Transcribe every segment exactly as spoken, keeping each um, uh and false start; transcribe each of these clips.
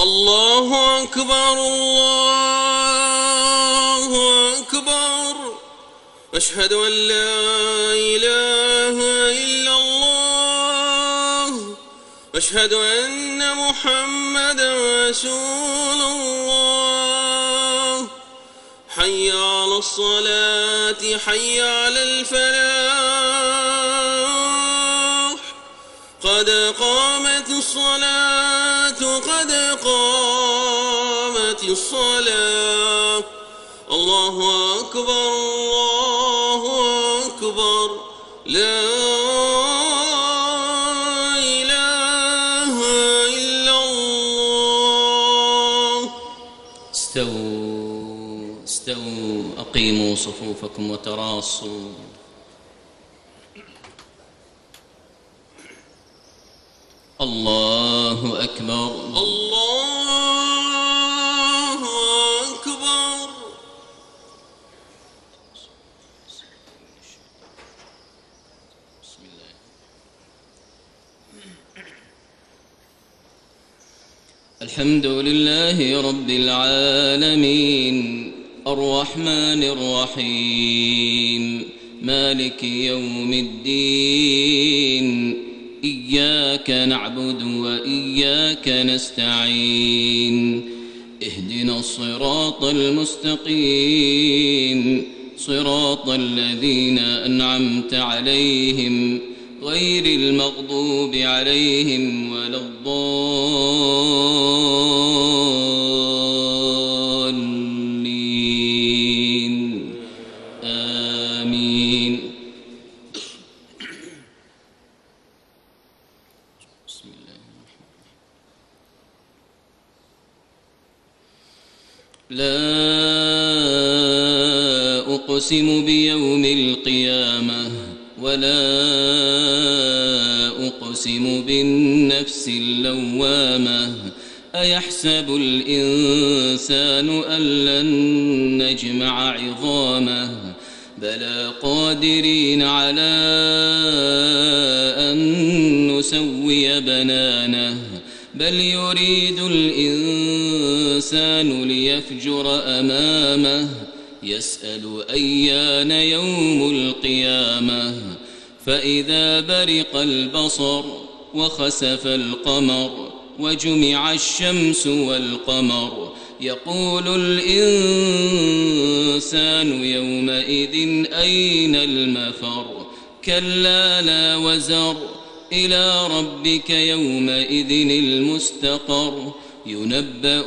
الله أكبر الله أكبر أشهد أن لا إله إلا الله أشهد أن محمدا رسول الله حي على الصلاة حي على الفلاح قد قامت الصلاة قد قامت الصلاة الله أكبر الله أكبر لا إله إلا الله. استووا استووا أقيموا صفوفكم وتراصوا. الله أكبر الله أكبر. بسم الله. الحمد لله رب العالمين الرحمن الرحيم مالك يوم الدين إياك نعبد وإياك نستعين اهدنا الصراط المستقيم صراط الذين أنعمت عليهم غير المغضوب عليهم ولا الضالين آمين. بسم الله. لا أقسم بيوم القيامة ولا أقسم بالنفس اللوامة أيحسب الإنسان أن لن نجمع عظامه بلى قادرين على أن نسوي بنانه بل يريد الإنسان ليفجر أمامه يسأل أيان يوم القيامة فإذا برق البصر وخسف القمر وجمع الشمس والقمر يقول الإنسان يومئذ أين المفر كلا لا وزر إلى ربك يومئذ المستقر ينبأ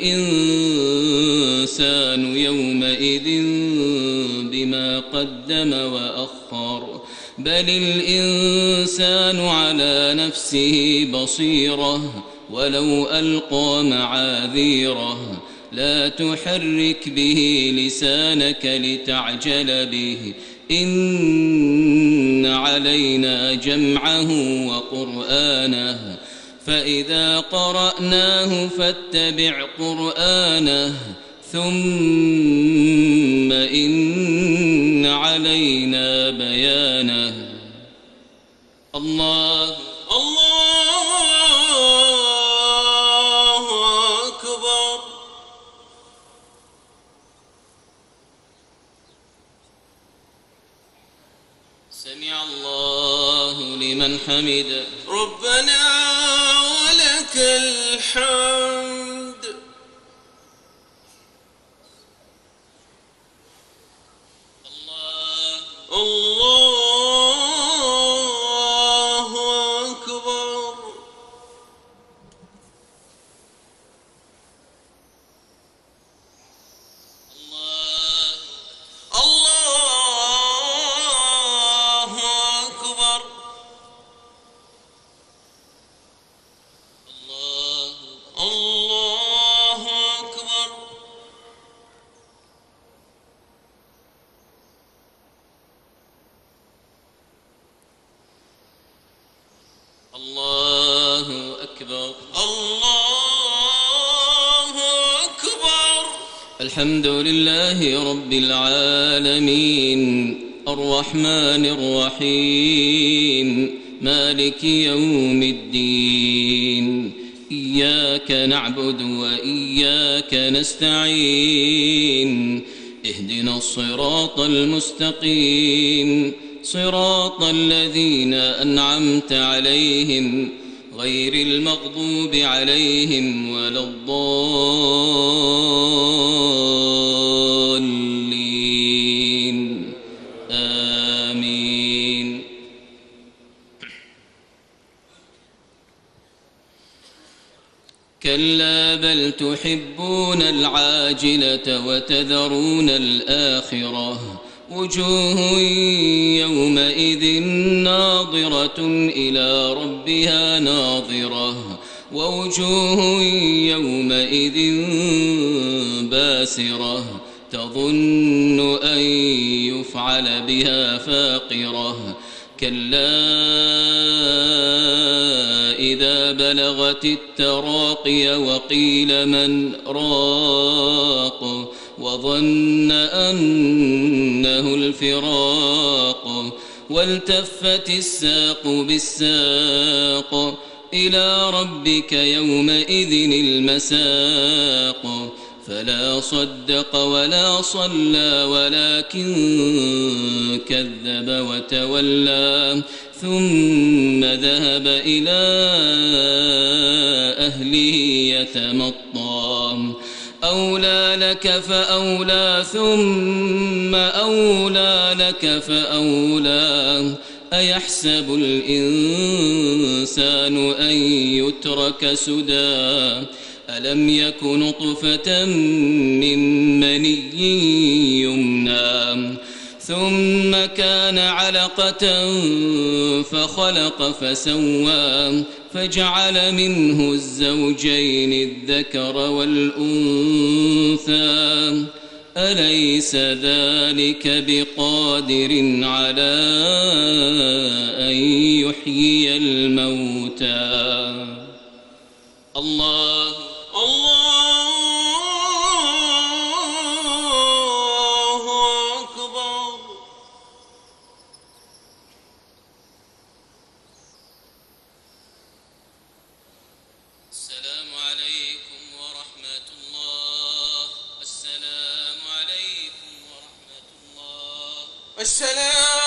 الإنسان يومئذ بما قدم وأخر بل الإنسان على نفسه بصيرة ولو ألقى معاذيره لا تحرك به لسانك لتعجل به إن علينا جمعه وقرآنه فإذا قرأناه فاتبع قرآنه ثم إن علينا بيانه. الله الله أكبر. سمع الله لمن حمده ربنا ولك الحمد. الله الله أكبر. الله الله أكبر. الله الله أكبر. الله أكبر. الله أكبر. الحمد لله رب العالمين الرحمن الرحيم مالك يوم الدين إياك نعبد وإياك نستعين اهدنا الصراط المستقيم صراط الذين أنعمت عليهم غير المغضوب عليهم ولا الضالين آمين. كلا بل تحبون العاجلة وتذرون الآخرة وجوه يومئذ ناظرة إلى ربها ناظرة ووجوه يومئذ باسرة تظن أن يفعل بها فاقرة كلا إذا بلغت التراقي وقيل من راق وظن أنه الفراق والتفت الساق بالساق إلى ربك يومئذ المساق فلا صدق ولا صلى ولكن كذب وتولى ثم ذهب إلى أهله يتمطى أولى لك فأولى ثم أولى لك فأولى أيحسب الإنسان أن يترك سدى ألم يك نطفة من مني يمنى ثم كان علقة فخلق فسوى فجعل منه الزوجين الذكر والأنثى أليس ذلك بقادر على أن يحيي الموتى الله الله أكبر. السلام عليكم ورحمة الله. السلام عليكم ورحمة الله. السلام